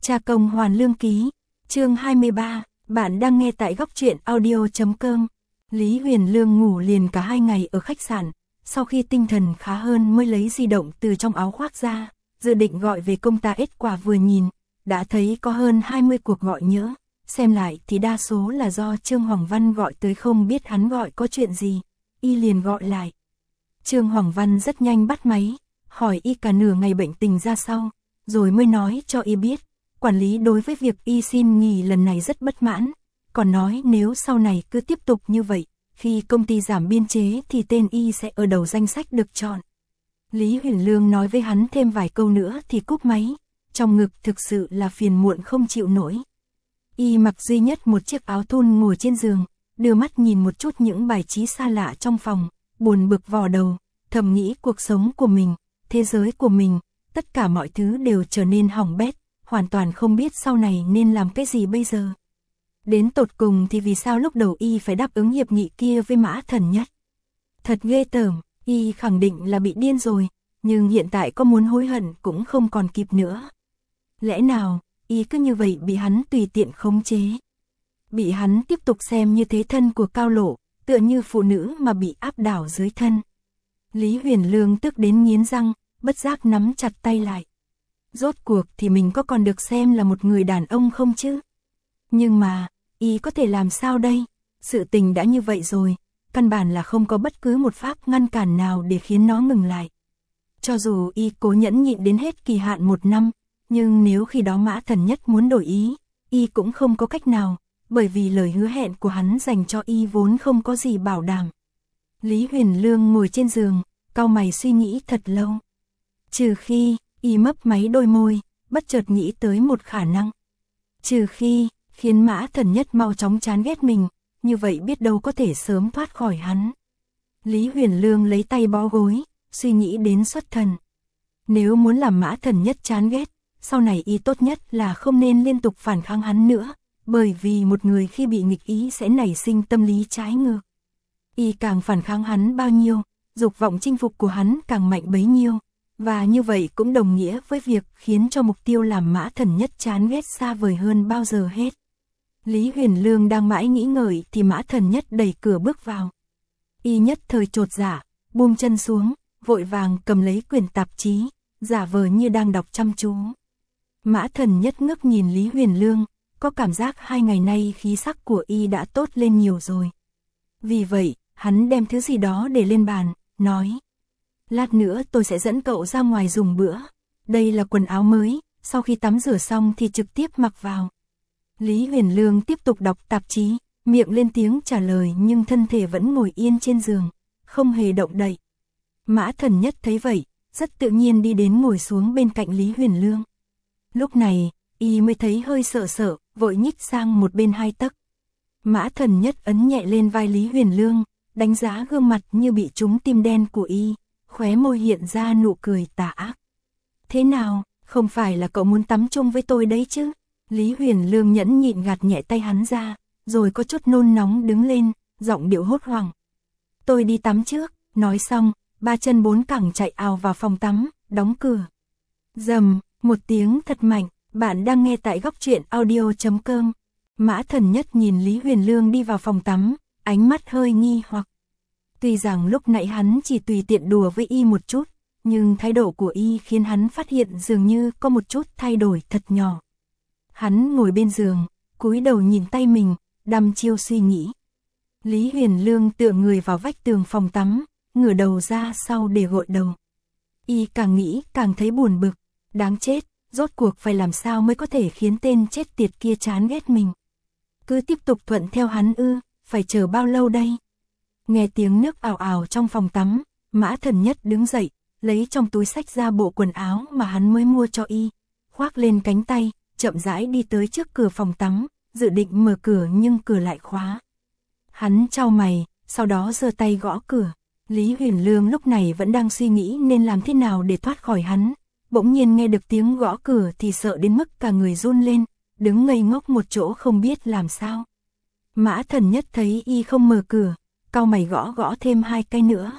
Cha công hoàn lương ký, chương 23, bạn đang nghe tại góc truyện audio.com. Lý Huyền Lương ngủ liền cả 2 ngày ở khách sạn, sau khi tinh thần khá hơn mới lấy di động từ trong áo khoác ra, dự định gọi về công ta. Kết quả vừa nhìn, đã thấy có hơn 20 cuộc gọi nhỡ, xem lại thì đa số là do Trương Hoàng Văn gọi tới, không biết hắn gọi có chuyện gì, y liền gọi lại. Trương Hoàng Văn rất nhanh bắt máy, hỏi y cả nửa ngày bệnh tình ra sao, rồi mới nói cho y biết. Quản lý đối với việc y xin nghỉ lần này rất bất mãn, còn nói nếu sau này cứ tiếp tục như vậy, khi công ty giảm biên chế thì tên y sẽ ở đầu danh sách được chọn. Lý Huyền Lương nói với hắn thêm vài câu nữa thì cúp máy, trong ngực thực sự là phiền muộn không chịu nổi. Y mặc duy nhất một chiếc áo thun ngồi trên giường, đưa mắt nhìn một chút những bài trí xa lạ trong phòng, buồn bực vò đầu, thầm nghĩ cuộc sống của mình, thế giới của mình, tất cả mọi thứ đều trở nên hỏng bét, hoàn toàn không biết sau này nên làm cái gì bây giờ. Đến tột cùng thì vì sao lúc đầu y phải đáp ứng hiệp nghị kia với Mã Thần Nhất? Thật ghê tởm, y khẳng định là bị điên rồi, nhưng hiện tại có muốn hối hận cũng không còn kịp nữa. Lẽ nào, y cứ như vậy bị hắn tùy tiện khống chế? Bị hắn tiếp tục xem như thế thân của Cao Lộ, tựa như phụ nữ mà bị áp đảo dưới thân. Lý Huyền Lương tức đến nghiến răng, bất giác nắm chặt tay lại. Rốt cuộc thì mình có còn được xem là một người đàn ông không chứ? Nhưng mà, y có thể làm sao đây? Sự tình đã như vậy rồi, căn bản là không có bất cứ một pháp ngăn cản nào để khiến nó ngừng lại. Cho dù y cố nhẫn nhịn đến hết kỳ hạn 1 năm, nhưng nếu khi đó Mã Thần Nhất muốn đổi ý, y cũng không có cách nào, bởi vì lời hứa hẹn của hắn dành cho y vốn không có gì bảo đảm. Lý Huyền Lương ngồi trên giường, cau mày suy nghĩ thật lâu. Trừ khi, y mấp máy đôi môi, bất chợt nghĩ tới một khả năng. Trừ khi, khiến Mã Thần Nhất mau chóng chán ghét mình, như vậy biết đâu có thể sớm thoát khỏi hắn. Lý Huyền Lương lấy tay bó gối, suy nghĩ đến xuất thần. Nếu muốn làm Mã Thần Nhất chán ghét, sau này y tốt nhất là không nên liên tục phản kháng hắn nữa, bởi vì một người khi bị nghịch ý sẽ nảy sinh tâm lý trái ngược. Y càng phản kháng hắn bao nhiêu, dục vọng chinh phục của hắn càng mạnh bấy nhiêu, và như vậy cũng đồng nghĩa với việc khiến cho mục tiêu làm Mã Thần Nhất chán ghét xa vời hơn bao giờ hết. Lý Huyền Lương đang mãi nghĩ ngợi thì Mã Thần Nhất đẩy cửa bước vào. Y nhất thời chột dạ, buông chân xuống, vội vàng cầm lấy quyển tạp chí, giả vờ như đang đọc chăm chú. Mã Thần Nhất ngước nhìn Lý Huyền Lương, có cảm giác 2 ngày nay khí sắc của y đã tốt lên nhiều rồi. Vì vậy, hắn đem thứ gì đó để lên bàn, nói: lát nữa tôi sẽ dẫn cậu ra ngoài dùng bữa. Đây là quần áo mới, sau khi tắm rửa xong thì trực tiếp mặc vào. Lý Huyền Lương tiếp tục đọc tạp chí, miệng lên tiếng trả lời nhưng thân thể vẫn ngồi yên trên giường, không hề động đậy. Mã Thần Nhất thấy vậy, rất tự nhiên đi đến ngồi xuống bên cạnh Lý Huyền Lương. Lúc này, y mới thấy hơi sợ sợ, vội nhích sang một bên 2 tấc. Mã Thần Nhất ấn nhẹ lên vai Lý Huyền Lương, đánh giá gương mặt như bị trúng tim đen của y, khóe môi hiện ra nụ cười tà ác. Thế nào, không phải là cậu muốn tắm chung với tôi đấy chứ? Lý Huyền Lương nhẫn nhịn gạt nhẹ tay hắn ra, rồi có chút nôn nóng đứng lên, giọng điệu hốt hoảng. Tôi đi tắm trước, nói xong, 3 chân 4 cẳng chạy ào vào phòng tắm, đóng cửa. Rầm, một tiếng thật mạnh, bạn đang nghe tại góc truyện audio.com. Mã Thần Nhất nhìn Lý Huyền Lương đi vào phòng tắm, ánh mắt hơi nghi hoặc. Tuy rằng lúc nãy hắn chỉ tùy tiện đùa với y một chút, nhưng thái độ của y khiến hắn phát hiện dường như có một chút thay đổi thật nhỏ. Hắn ngồi bên giường, cúi đầu nhìn tay mình, đăm chiêu suy nghĩ. Lý Huyền Lương tựa người vào vách tường phòng tắm, ngửa đầu ra sau để gội đầu. Y càng nghĩ càng thấy buồn bực, đáng chết, rốt cuộc phải làm sao mới có thể khiến tên chết tiệt kia chán ghét mình. Cứ tiếp tục thuận theo hắn ư, phải chờ bao lâu đây? Nghe tiếng nước ào ào trong phòng tắm, Mã Thần Nhất đứng dậy, lấy trong túi xách ra bộ quần áo mà hắn mới mua cho y, khoác lên cánh tay, chậm rãi đi tới trước cửa phòng tắm, dự định mở cửa nhưng cửa lại khóa. Hắn chau mày, sau đó giơ tay gõ cửa. Lý Huyền Lương lúc này vẫn đang suy nghĩ nên làm thế nào để thoát khỏi hắn, bỗng nhiên nghe được tiếng gõ cửa thì sợ đến mức cả người run lên, đứng ngây ngốc một chỗ không biết làm sao. Mã Thần Nhất thấy y không mở cửa, cau mày gõ thêm 2 cái nữa.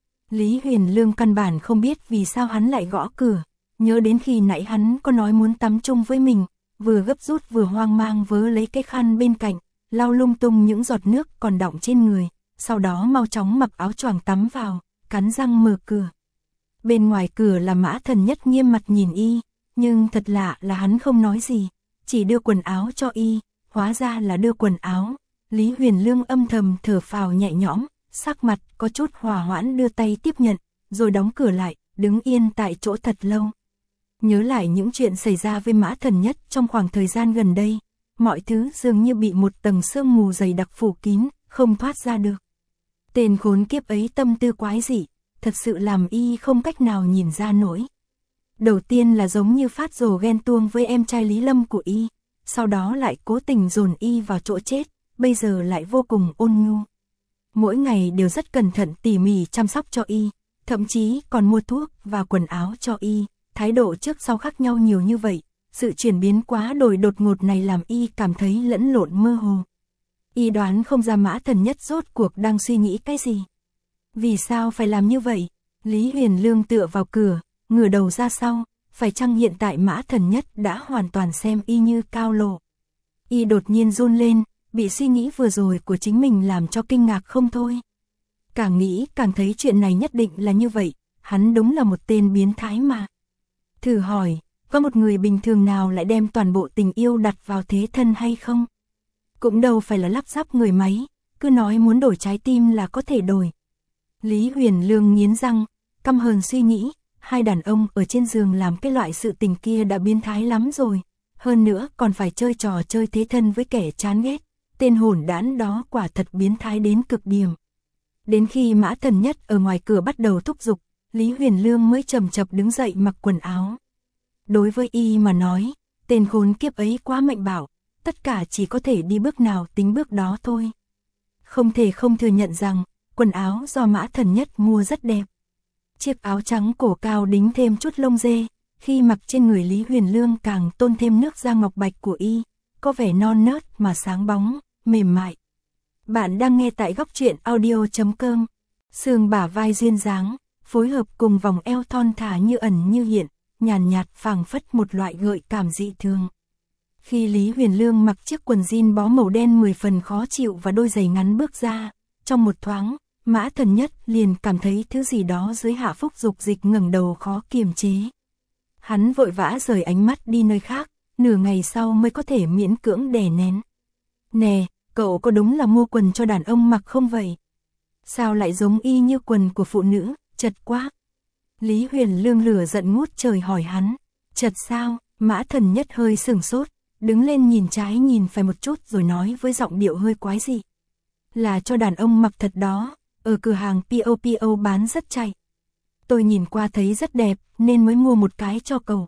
Lý Huyền Lương căn bản không biết vì sao hắn lại gõ cửa, nhớ đến khi nãy hắn có nói muốn tắm chung với mình, vừa gấp rút vừa hoang mang vớ lấy cái khăn bên cạnh, lau lung tung những giọt nước còn đọng trên người, sau đó mau chóng mặc áo choàng tắm vào, cắn răng mở cửa. Bên ngoài cửa là Mã Thần Nhất nghiêm mặt nhìn y, nhưng thật lạ là hắn không nói gì, chỉ đưa quần áo cho y, hóa ra là đưa quần áo. Lý Huyền Lương âm thầm thở phào nhẹ nhõm, sắc mặt có chút hòa hoãn đưa tay tiếp nhận, rồi đóng cửa lại, đứng yên tại chỗ thật lâu. Nhớ lại những chuyện xảy ra với Mã Thần Nhất trong khoảng thời gian gần đây, mọi thứ dường như bị một tầng sương mù dày đặc phủ kín, không thoát ra được. Tên khốn kiếp ấy tâm tư quái dị, thật sự làm y không cách nào nhìn ra nổi. Đầu tiên là giống như phát rồ ghen tuông với em trai Lý Lâm của y, sau đó lại cố tình dồn y vào chỗ chết, bây giờ lại vô cùng ôn nhu. Mỗi ngày đều rất cẩn thận tỉ mỉ chăm sóc cho y, thậm chí còn mua thuốc và quần áo cho y, thái độ trước sau khác nhau nhiều như vậy, sự chuyển biến quá đổi đột ngột này làm y cảm thấy lẫn lộn mơ hồ. Y đoán không ra Mã Thần Nhất rốt cuộc đang suy nghĩ cái gì. Vì sao phải làm như vậy? Lý Huyền Lương tựa vào cửa, ngửa đầu ra sau, phải chăng hiện tại Mã Thần Nhất đã hoàn toàn xem y như cao lộ. Y đột nhiên run lên, bị suy nghĩ vừa rồi của chính mình làm cho kinh ngạc không thôi. Càng nghĩ càng thấy chuyện này nhất định là như vậy, hắn đúng là một tên biến thái mà. Thử hỏi, có một người bình thường nào lại đem toàn bộ tình yêu đặt vào thế thân hay không? Cũng đâu phải là lắp ráp người máy, cứ nói muốn đổi trái tim là có thể đổi. Lý Huyền Lương nghiến răng, căm hờn suy nghĩ, hai đàn ông ở trên giường làm cái loại sự tình kia đã biến thái lắm rồi, hơn nữa còn phải chơi trò chơi thế thân với kẻ chán ghét, tên hỗn đản đó quả thật biến thái đến cực điểm. Đến khi Mã Thần Nhất ở ngoài cửa bắt đầu thúc giục, Lý Huyền Lương mới chậm chậm đứng dậy mặc quần áo. Đối với y mà nói, tên khốn kiếp ấy quá mạnh bạo, tất cả chỉ có thể đi bước nào tính bước đó thôi. Không thể không thừa nhận rằng, quần áo do Mã Thần Nhất mua rất đẹp. Chiếc áo trắng cổ cao đính thêm chút lông dê, khi mặc trên người Lý Huyền Lương càng tôn thêm nước da ngọc bạch của y, có vẻ non nớt mà sáng bóng, mềm mại. Bạn đang nghe tại góc truyện audio.com, xương bả vai duyên dáng, phối hợp cùng vòng eo thon thả như ẩn như hiện, nhàn nhạt phảng phất một loại gợi cảm dị thường. Khi Lý Huyền Lương mặc chiếc quần jean bó màu đen 10 phần khó chịu và đôi giày ngắn bước ra, trong một thoáng, Mã Thần Nhất liền cảm thấy thứ gì đó dưới hạ phúc dục dịch ngẩng đầu khó kiềm chế. Hắn vội vã rời ánh mắt đi nơi khác, nửa ngày sau mới có thể miễn cưỡng đè nén. Nè, cậu có đúng là mua quần cho đàn ông mặc không vậy? Sao lại giống y như quần của phụ nữ, chật quá. Lý Huyền Lương lửa giận ngút trời hỏi hắn, chật sao? Mã Thần Nhất hơi sửng sốt, đứng lên nhìn trái nhìn phải một chút rồi nói với giọng điệu hơi quái dị. Là cho đàn ông mặc thật đó, ở cửa hàng POPO bán rất chạy. Tôi nhìn qua thấy rất đẹp nên mới mua một cái cho cậu.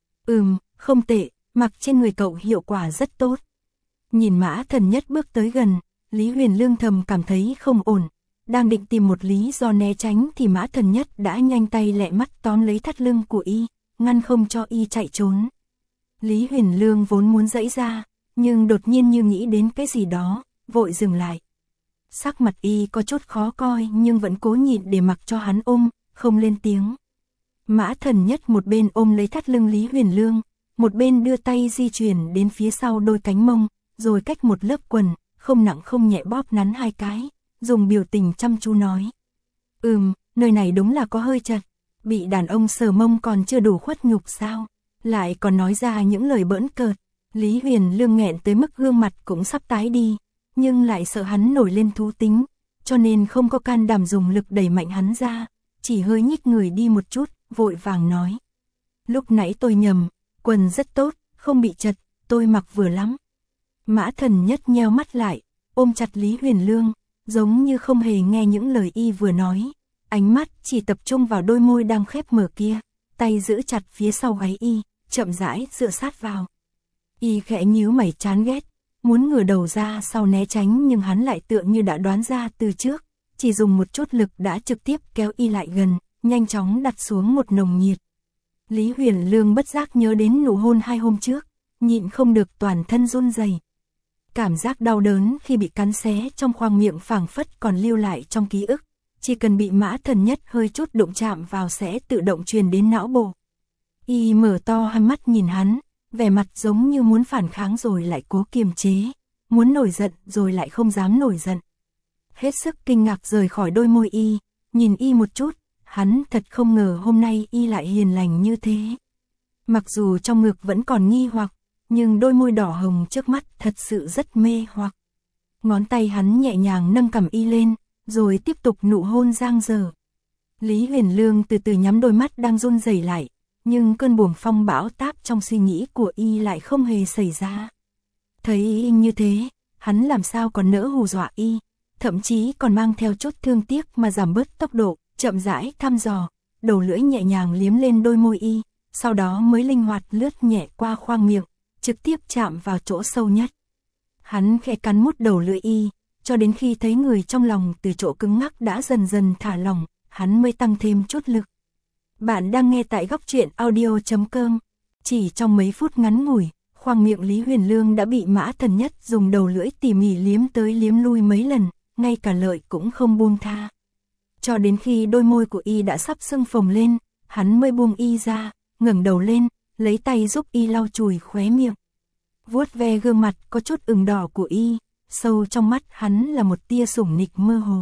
Không tệ, mặc trên người cậu hiệu quả rất tốt. Nhìn Mã Thần Nhất bước tới gần, Lý Huyền Lương thầm cảm thấy không ổn. Đang định tìm một lý do né tránh thì Mã Thần Nhất đã nhanh tay lẹ mắt tóm lấy thắt lưng của y, ngăn không cho y chạy trốn. Lý Huyền Lương vốn muốn giãy ra, nhưng đột nhiên như nghĩ đến cái gì đó, vội dừng lại. Sắc mặt y có chút khó coi nhưng vẫn cố nhịn để mặc cho hắn ôm, không lên tiếng. Mã Thần Nhất một bên ôm lấy thắt lưng Lý Huyền Lương, một bên đưa tay di chuyển đến phía sau đôi cánh mông, rồi cách một lớp quần, không nặng không nhẹ bóp nắn hai cái, dùng biểu tình chăm chú nói. Nơi này đúng là có hơi chật, bị đàn ông sờ mông còn chưa đủ khuất nhục sao, lại còn nói ra những lời bỡn cợt. Lý Huyền Lương nghẹn tới mức gương mặt cũng sắp tái đi, nhưng lại sợ hắn nổi lên thú tính, cho nên không có can đảm dùng lực đẩy mạnh hắn ra, chỉ hơi nhích người đi một chút, vội vàng nói. Lúc nãy tôi nhầm, quần rất tốt, không bị chật, tôi mặc vừa lắm. Mã Thần Nhất nheo mắt lại, ôm chặt Lý Huyền Lương, giống như không hề nghe những lời y vừa nói, ánh mắt chỉ tập trung vào đôi môi đang khép mở kia, tay giữ chặt phía sau gáy y, chậm rãi dựa sát vào. Y khẽ nhíu mày chán ghét, muốn ngửa đầu ra sau né tránh nhưng hắn lại tựa như đã đoán ra từ trước, chỉ dùng một chút lực đã trực tiếp kéo y lại gần, nhanh chóng đặt xuống một nồng nhiệt. Lý Huyền Lương bất giác nhớ đến nụ hôn 2 hôm trước, nhịn không được toàn thân run rẩy. Cảm giác đau đớn khi bị cắn xé trong khoang miệng phảng phất còn lưu lại trong ký ức, chỉ cần bị Mã Thần Nhất hơi chút đụng chạm vào sẽ tự động truyền đến não bộ. Y mở to hai mắt nhìn hắn, vẻ mặt giống như muốn phản kháng rồi lại cố kiềm chế, muốn nổi giận rồi lại không dám nổi giận. Hết sức kinh ngạc rời khỏi đôi môi y, nhìn y một chút, hắn thật không ngờ hôm nay y lại hiền lành như thế. Mặc dù trong ngực vẫn còn nghi hoặc, nhưng đôi môi đỏ hồng trước mắt thật sự rất mê hoặc. Ngón tay hắn nhẹ nhàng nâng cằm y lên, rồi tiếp tục nụ hôn giang dở. Lý Huyền Lương từ từ nhắm đôi mắt đang run rẩy lại, nhưng cơn buồng phong bão táp trong suy nghĩ của y lại không hề xảy ra. Thấy y như thế, hắn làm sao còn nỡ hù dọa y, thậm chí còn mang theo chút thương tiếc mà giảm bớt tốc độ, chậm rãi thăm dò, đầu lưỡi nhẹ nhàng liếm lên đôi môi y, sau đó mới linh hoạt lướt nhẹ qua khoang miệng, trực tiếp chạm vào chỗ sâu nhất. Hắn khẽ cắn mút đầu lưỡi y, cho đến khi thấy người trong lòng từ chỗ cứng ngắc đã dần dần thả lỏng, hắn mới tăng thêm chút lực. Bạn đang nghe tại góc truyện audio.com. Chỉ trong mấy phút ngắn ngủi, khoang miệng Lý Huyền Lương đã bị Mã Thần Nhất dùng đầu lưỡi tỉ mỉ liếm tới liếm lui mấy lần, ngay cả lợi cũng không buông tha. Cho đến khi đôi môi của y đã sắp sưng phồng lên, hắn mới buông y ra, ngẩng đầu lên, lấy tay giúp y lau chùi khóe miệng. Vuốt ve gương mặt có chút ửng đỏ của y, sâu trong mắt hắn là một tia sủng nịch mơ hồ.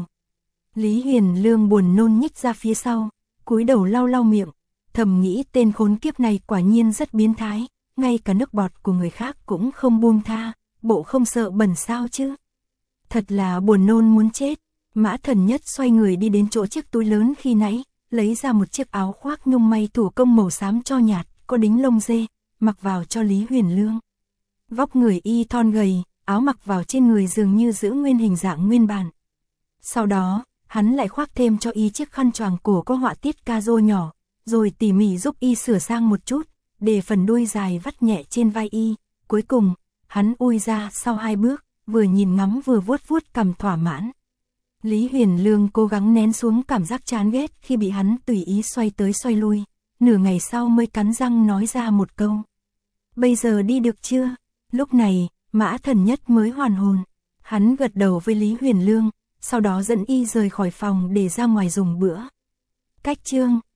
Lý Huyền Lương buồn nôn nhích ra phía sau, cúi đầu lau lau miệng, thầm nghĩ tên khốn kiếp này quả nhiên rất biến thái, ngay cả nước bọt của người khác cũng không buông tha, bộ không sợ bẩn sao chứ. Thật là buồn nôn muốn chết. Mã Thần Nhất xoay người đi đến chỗ chiếc túi lớn khi nãy, lấy ra một chiếc áo khoác nhung may thủ công màu xám cho nhạt, có đính lông dê, mặc vào cho Lý Huyền Lương. Vóc người y thon gầy, áo mặc vào trên người dường như giữ nguyên hình dạng nguyên bản. Sau đó, hắn lại khoác thêm cho y chiếc khăn choàng cổ có họa tiết ca rô nhỏ, rồi tỉ mỉ giúp y sửa sang một chút, để phần đuôi dài vắt nhẹ trên vai y. Cuối cùng, hắn ui ra sau 2 bước, vừa nhìn ngắm vừa vuốt vuốt cằm thỏa mãn. Lý Huyền Lương cố gắng nén xuống cảm giác chán ghét khi bị hắn tùy ý xoay tới xoay lui, nửa ngày sau mới cắn răng nói ra một câu. Bây giờ đi được chưa? Lúc này, Mã Thần Nhất mới hoàn hồn. Hắn gật đầu với Lý Huyền Lương, sau đó dẫn y rời khỏi phòng để ra ngoài dùng bữa. Cách chương